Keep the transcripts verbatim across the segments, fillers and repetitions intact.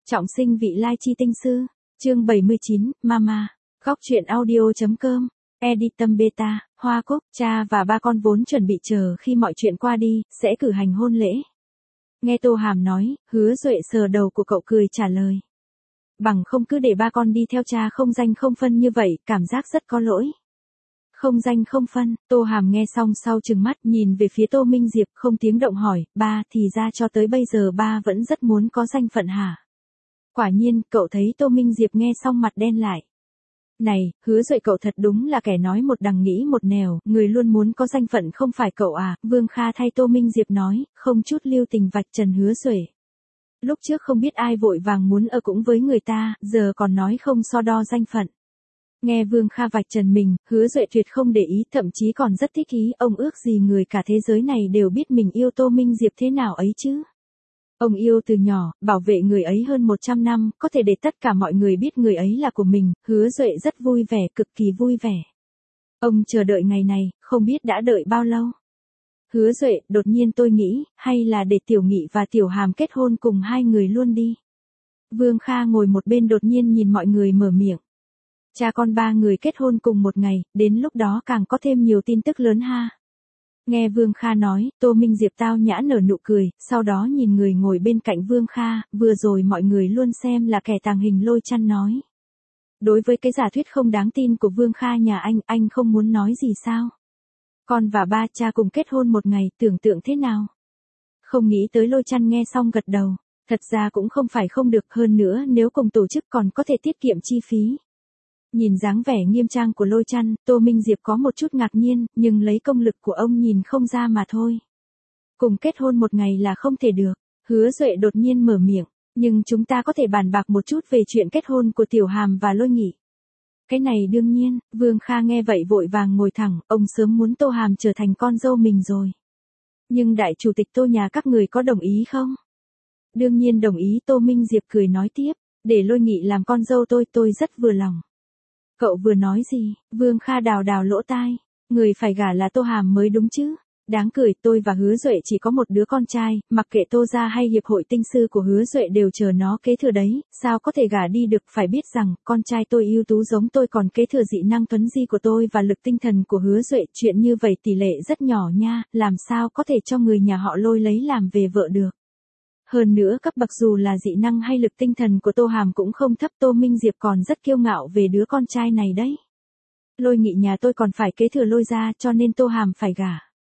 Trọng sinh vị lai chi tinh sư, chương bảy mươi chín, Mama, góc truyện audio.com, Editum Beta, Hoa Cúc, cha và ba con vốn chuẩn bị chờ khi mọi chuyện qua đi, sẽ cử hành hôn lễ. Nghe Tô Hàm nói, Hứa Duệ sờ đầu của cậu cười trả lời. Bằng không cứ để ba con đi theo cha không danh không phân như vậy, cảm giác rất có lỗi. Không danh không phân, Tô Hàm nghe xong sau trừng mắt nhìn về phía Tô Minh Diệp không tiếng động hỏi, ba thì ra cho tới bây giờ ba vẫn rất muốn có danh phận hả? Quả nhiên, cậu thấy Tô Minh Diệp nghe xong mặt đen lại. Này, Hứa Duệ cậu thật đúng là kẻ nói một đằng nghĩ một nẻo, người luôn muốn có danh phận không phải cậu à, Vương Kha thay Tô Minh Diệp nói, không chút lưu tình vạch trần Hứa Duệ. Lúc trước không biết ai vội vàng muốn ở cũng với người ta, giờ còn nói không so đo danh phận. Nghe Vương Kha vạch trần mình, Hứa Duệ tuyệt không để ý, thậm chí còn rất thích ý, ông ước gì người cả thế giới này đều biết mình yêu Tô Minh Diệp thế nào ấy chứ. Ông yêu từ nhỏ, bảo vệ người ấy hơn một trăm năm, có thể để tất cả mọi người biết người ấy là của mình, Hứa Duệ rất vui vẻ, cực kỳ vui vẻ. Ông chờ đợi ngày này, không biết đã đợi bao lâu. Hứa Duệ, đột nhiên tôi nghĩ, hay là để Tiểu Nghị và Tiểu Hàm kết hôn cùng hai người luôn đi. Vương Kha ngồi một bên đột nhiên nhìn mọi người mở miệng. Cha con ba người kết hôn cùng một ngày, đến lúc đó càng có thêm nhiều tin tức lớn ha. Nghe Vương Kha nói, Tô Minh Diệp tao nhã nở nụ cười, sau đó nhìn người ngồi bên cạnh Vương Kha, vừa rồi mọi người luôn xem là kẻ tàng hình Lôi Chăn nói. Đối với cái giả thuyết không đáng tin của Vương Kha nhà anh, anh không muốn nói gì sao? Con và ba cha cùng kết hôn một ngày, tưởng tượng thế nào? Không nghĩ tới Lôi Chăn nghe xong gật đầu, thật ra cũng không phải không được, hơn nữa nếu cùng tổ chức còn có thể tiết kiệm chi phí. Nhìn dáng vẻ nghiêm trang của Lôi Chăn, Tô Minh Diệp có một chút ngạc nhiên, nhưng lấy công lực của ông nhìn không ra mà thôi. Cùng kết hôn một ngày là không thể được, Hứa Duệ đột nhiên mở miệng, nhưng chúng ta có thể bàn bạc một chút về chuyện kết hôn của Tiểu Hàm và Lôi Nghị. Cái này đương nhiên, Vương Kha nghe vậy vội vàng ngồi thẳng, ông sớm muốn Tô Hàm trở thành con dâu mình rồi. Nhưng đại chủ tịch Tô nhà các người có đồng ý không? Đương nhiên đồng ý, Tô Minh Diệp cười nói tiếp, để Lôi Nghị làm con dâu tôi, tôi rất vừa lòng. Cậu vừa nói gì? Vương Kha đào đào lỗ tai. Người phải gả là Tô Hàm mới đúng chứ. Đáng cười, tôi và Hứa Duệ chỉ có một đứa con trai, mặc kệ Tô gia hay hiệp hội tinh sư của Hứa Duệ đều chờ nó kế thừa đấy, sao có thể gả đi được, phải biết rằng, con trai tôi ưu tú giống tôi còn kế thừa dị năng tuấn di của tôi và lực tinh thần của Hứa Duệ, chuyện như vậy tỷ lệ rất nhỏ nha, làm sao có thể cho người nhà họ Lôi lấy làm về vợ được. Hơn nữa cấp bậc dù là dị năng hay lực tinh thần của Tô Hàm cũng không thấp, Tô Minh Diệp còn rất kiêu ngạo về đứa con trai này đấy. Lôi Nghị nhà tôi còn phải kế thừa Lôi gia, cho nên Tô Hàm phải gả.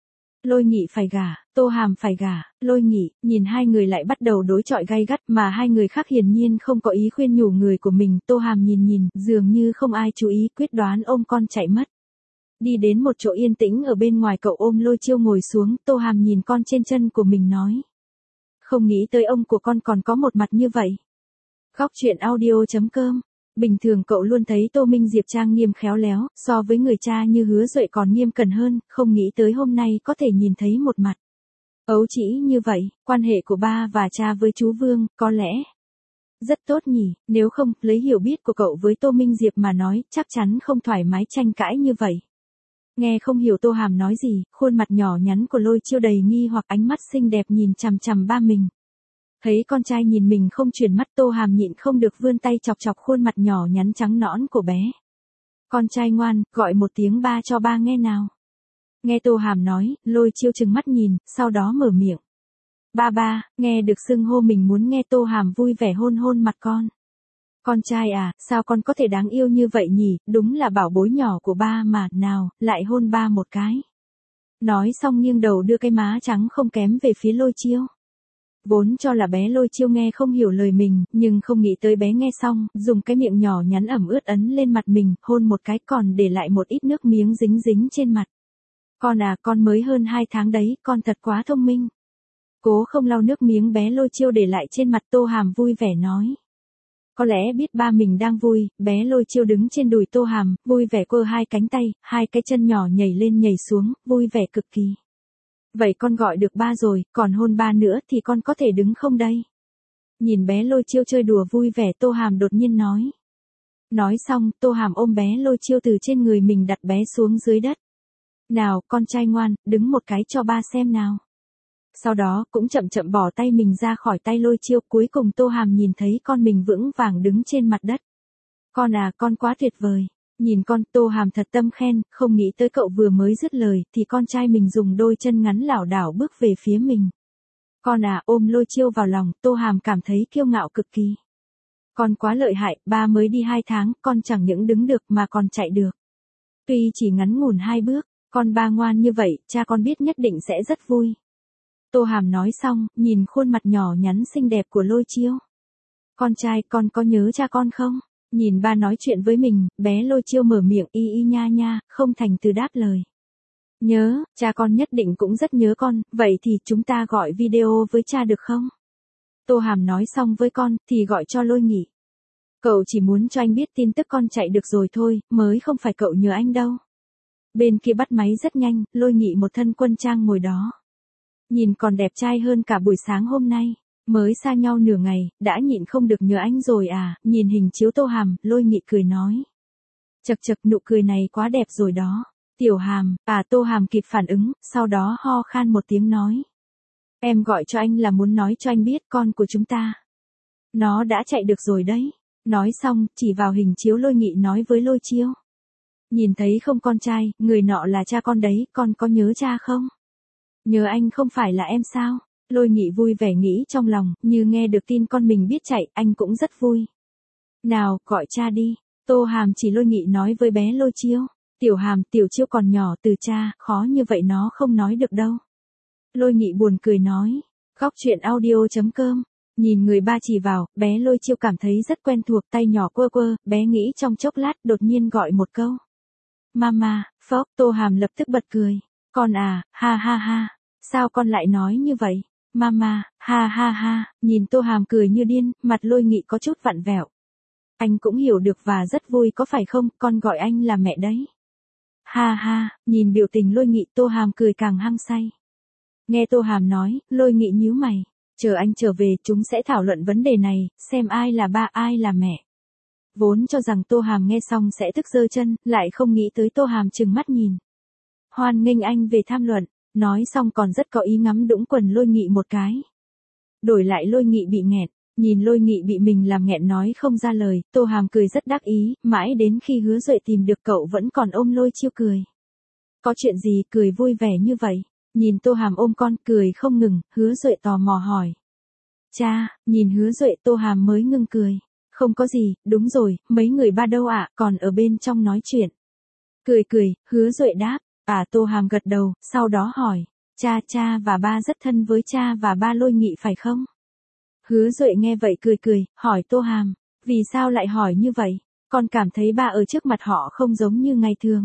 Lôi Nghị phải gả, Tô Hàm phải gả, Lôi Nghị, nhìn hai người lại bắt đầu đối chọi gay gắt mà hai người khác hiển nhiên không có ý khuyên nhủ người của mình, Tô Hàm nhìn nhìn, dường như không ai chú ý, quyết đoán ôm con chạy mất. Đi đến một chỗ yên tĩnh ở bên ngoài, cậu ôm Lôi Chiêu ngồi xuống, Tô Hàm nhìn con trên chân của mình nói. Không nghĩ tới ông của con còn có một mặt như vậy. Góc truyện audio.com. Bình thường cậu luôn thấy Tô Minh Diệp trang nghiêm khéo léo, so với người cha như Hứa Duệ còn nghiêm cẩn hơn, không nghĩ tới hôm nay có thể nhìn thấy một mặt ấu trĩ như vậy. Quan hệ của ba và cha với chú Vương, có lẽ rất tốt nhỉ, nếu không, lấy hiểu biết của cậu với Tô Minh Diệp mà nói, chắc chắn không thoải mái tranh cãi như vậy. Nghe không hiểu Tô Hàm nói gì, khuôn mặt nhỏ nhắn của Lôi Chiêu đầy nghi hoặc, ánh mắt xinh đẹp nhìn chằm chằm ba mình. Thấy con trai nhìn mình không chuyển mắt, Tô Hàm nhịn không được vươn tay chọc chọc khuôn mặt nhỏ nhắn trắng nõn của bé. Con trai ngoan, gọi một tiếng ba cho ba nghe nào. Nghe Tô Hàm nói, Lôi Chiêu trừng mắt nhìn, sau đó mở miệng. Ba ba, nghe được xưng hô mình muốn nghe. Tô Hàm vui vẻ hôn hôn mặt con. Con trai à, sao con có thể đáng yêu như vậy nhỉ, đúng là bảo bối nhỏ của ba mà, nào, lại hôn ba một cái. Nói xong nghiêng đầu đưa cái má trắng không kém về phía Lôi Chiêu. Vốn cho là bé Lôi Chiêu nghe không hiểu lời mình, nhưng không nghĩ tới bé nghe xong, dùng cái miệng nhỏ nhắn ẩm ướt ấn lên mặt mình, hôn một cái còn để lại một ít nước miếng dính dính trên mặt. Con à, con mới hơn hai tháng đấy, con thật quá thông minh. Cố không lau nước miếng bé Lôi Chiêu để lại trên mặt, Tô Hàm vui vẻ nói. Có lẽ biết ba mình đang vui, bé Lôi Chiêu đứng trên đùi Tô Hàm, vui vẻ quơ hai cánh tay, hai cái chân nhỏ nhảy lên nhảy xuống, vui vẻ cực kỳ. Vậy con gọi được ba rồi, còn hôn ba nữa thì con có thể đứng không đây? Nhìn bé Lôi Chiêu chơi đùa vui vẻ, Tô Hàm đột nhiên nói. Nói xong, Tô Hàm ôm bé Lôi Chiêu từ trên người mình đặt bé xuống dưới đất. Nào, con trai ngoan, đứng một cái cho ba xem nào. Sau đó cũng chậm chậm bỏ tay mình ra khỏi tay Lôi Chiêu, cuối cùng Tô Hàm nhìn thấy con mình vững vàng đứng trên mặt đất. Con à, con quá tuyệt vời. Nhìn con, Tô Hàm thật tâm khen, không nghĩ tới cậu vừa mới dứt lời, thì con trai mình dùng đôi chân ngắn lảo đảo bước về phía mình. Con à, ôm Lôi Chiêu vào lòng, Tô Hàm cảm thấy kiêu ngạo cực kỳ. Con quá lợi hại, ba mới đi hai tháng, con chẳng những đứng được mà còn chạy được. Tuy chỉ ngắn ngủn hai bước, con ba ngoan như vậy, cha con biết nhất định sẽ rất vui. Tô Hàm nói xong, nhìn khuôn mặt nhỏ nhắn xinh đẹp của Lôi Chiêu. Con trai, con có nhớ cha con không? Nhìn ba nói chuyện với mình, bé Lôi Chiêu mở miệng y y nha nha, không thành từ đáp lời. Nhớ, cha con nhất định cũng rất nhớ con, vậy thì chúng ta gọi video với cha được không? Tô Hàm nói xong với con, thì gọi cho Lôi Nghị. Cậu chỉ muốn cho anh biết tin tức con chạy được rồi thôi, mới không phải cậu nhớ anh đâu. Bên kia bắt máy rất nhanh, Lôi Nghị một thân quân trang ngồi đó. Nhìn còn đẹp trai hơn cả buổi sáng hôm nay. Mới xa nhau nửa ngày, đã nhịn không được nhớ anh rồi à, nhìn hình chiếu Tô Hàm, Lôi Nghị cười nói. Chật chật, nụ cười này quá đẹp rồi đó. Tiểu Hàm, à Tô Hàm kịp phản ứng, sau đó ho khan một tiếng nói. Em gọi cho anh là muốn nói cho anh biết con của chúng ta. Nó đã chạy được rồi đấy. Nói xong, chỉ vào hình chiếu Lôi Nghị nói với Lôi Chiêu. Nhìn thấy không con trai, người nọ là cha con đấy, con có nhớ cha không? Nhớ anh không phải là em sao? Lôi Nghị vui vẻ nghĩ trong lòng, như nghe được tin con mình biết chạy, anh cũng rất vui. Nào, gọi cha đi. Tô Hàm chỉ Lôi Nghị nói với bé Lôi Chiêu. Tiểu Hàm, Tiểu Chiêu còn nhỏ, từ cha, khó như vậy nó không nói được đâu. Lôi Nghị buồn cười nói. Góc truyện audio chấm com. Nhìn người ba chỉ vào, bé Lôi Chiêu cảm thấy rất quen thuộc, tay nhỏ quơ quơ, bé nghĩ trong chốc lát, đột nhiên gọi một câu. Mama, phốc, Tô Hàm lập tức bật cười. Con à, ha ha ha, sao con lại nói như vậy? Mama, ha ha ha, nhìn Tô Hàm cười như điên, mặt Lôi Nghị có chút vặn vẹo. Anh cũng hiểu được và rất vui có phải không, con gọi anh là mẹ đấy. Ha ha, nhìn biểu tình Lôi Nghị, Tô Hàm cười càng hăng say. Nghe Tô Hàm nói, Lôi Nghị nhíu mày. Chờ anh trở về, chúng sẽ thảo luận vấn đề này, xem ai là ba ai là mẹ. Vốn cho rằng Tô Hàm nghe xong sẽ tức giơ chân, lại không nghĩ tới Tô Hàm trừng mắt nhìn. Hoan nghênh anh về tham luận, nói xong còn rất có ý ngắm đũng quần Lôi Nghị một cái. Đổi lại Lôi Nghị bị nghẹn, nhìn Lôi Nghị bị mình làm nghẹn nói không ra lời, Tô Hàm cười rất đắc ý, mãi đến khi Hứa Duệ tìm được cậu vẫn còn ôm Lôi Chiêu cười. Có chuyện gì cười vui vẻ như vậy? Nhìn Tô Hàm ôm con cười không ngừng, Hứa Duệ tò mò hỏi. Cha, nhìn Hứa Duệ, Tô Hàm mới ngưng cười. Không có gì, đúng rồi, mấy người ba đâu ạ, còn ở bên trong nói chuyện. Cười cười, Hứa Duệ đáp, à Tô Hàm gật đầu, sau đó hỏi. Cha cha và ba rất thân với cha và ba Lôi Nghị phải không? Hứa Duệ nghe vậy cười cười, hỏi Tô Hàm, vì sao lại hỏi như vậy? Con cảm thấy ba ở trước mặt họ không giống như ngày thường.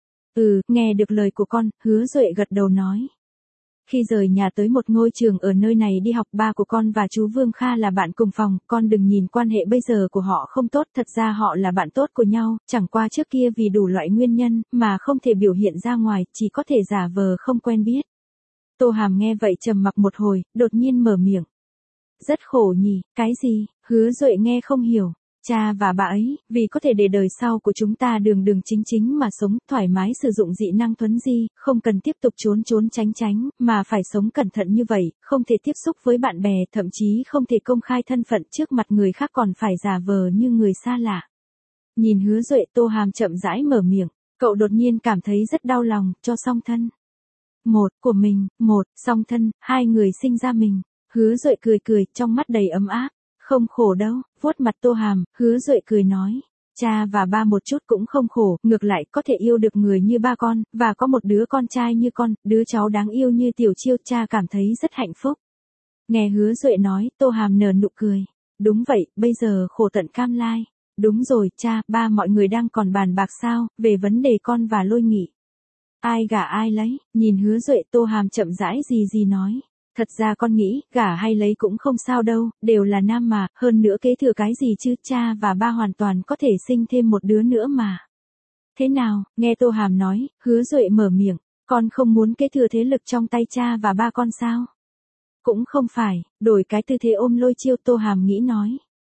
Ừ, nghe được lời của con, Hứa Duệ gật đầu nói. Khi rời nhà tới một ngôi trường ở nơi này đi học, ba của con và chú Vương Kha là bạn cùng phòng, con đừng nhìn quan hệ bây giờ của họ không tốt, thật ra họ là bạn tốt của nhau, chẳng qua trước kia vì đủ loại nguyên nhân, mà không thể biểu hiện ra ngoài, chỉ có thể giả vờ không quen biết. Tô Hàm nghe vậy trầm mặc một hồi, đột nhiên mở miệng. Rất khổ nhỉ, cái gì? Hứa Duệ nghe không hiểu. Cha và bà ấy, vì có thể để đời sau của chúng ta đường đường chính chính mà sống, thoải mái sử dụng dị năng thuấn di, không cần tiếp tục trốn trốn tránh tránh, mà phải sống cẩn thận như vậy, không thể tiếp xúc với bạn bè, thậm chí không thể công khai thân phận trước mặt người khác, còn phải giả vờ như người xa lạ. Nhìn Hứa Duệ, Tô Hàm chậm rãi mở miệng, cậu đột nhiên cảm thấy rất đau lòng, cho song thân. Một, của mình, một, song thân, hai người sinh ra mình. Hứa Duệ cười cười, trong mắt đầy ấm áp. Không khổ đâu, vuốt mặt Tô Hàm, Hứa Duệ cười nói. Cha và ba một chút cũng không khổ, ngược lại có thể yêu được người như ba con, và có một đứa con trai như con, đứa cháu đáng yêu như Tiểu Chiêu, cha cảm thấy rất hạnh phúc. Nghe Hứa Duệ nói, Tô Hàm nở nụ cười. Đúng vậy, bây giờ khổ tận cam lai. Đúng rồi, cha, ba mọi người đang còn bàn bạc sao, về vấn đề con và Lôi Nghị. Ai gả ai lấy, nhìn Hứa Duệ, Tô Hàm chậm rãi gì gì nói. Thật ra con nghĩ, gả hay lấy cũng không sao đâu, đều là nam mà, hơn nữa kế thừa cái gì chứ, cha và ba hoàn toàn có thể sinh thêm một đứa nữa mà. Thế nào, nghe Tô Hàm nói, Hứa Duệ mở miệng, con không muốn kế thừa thế lực trong tay cha và ba con sao? Cũng không phải, đổi cái tư thế ôm Lôi Chiêu, Tô Hàm nghĩ nói.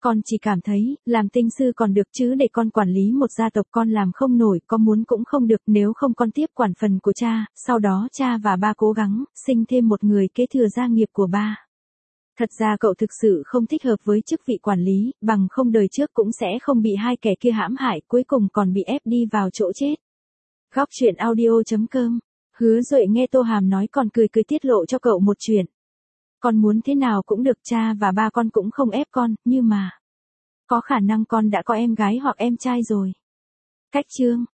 Con chỉ cảm thấy, làm tinh sư còn được chứ để con quản lý một gia tộc con làm không nổi, có muốn cũng không được, nếu không con tiếp quản phần của cha, sau đó cha và ba cố gắng, sinh thêm một người kế thừa gia nghiệp của ba. Thật ra cậu thực sự không thích hợp với chức vị quản lý, bằng không đời trước cũng sẽ không bị hai kẻ kia hãm hại, cuối cùng còn bị ép đi vào chỗ chết. Góc truyện audio chấm com. Hứa Duệ nghe Tô Hàm nói còn cười cười tiết lộ cho cậu một chuyện. Con muốn thế nào cũng được, cha và ba con cũng không ép con, nhưng mà có khả năng con đã có em gái hoặc em trai rồi. Cách chương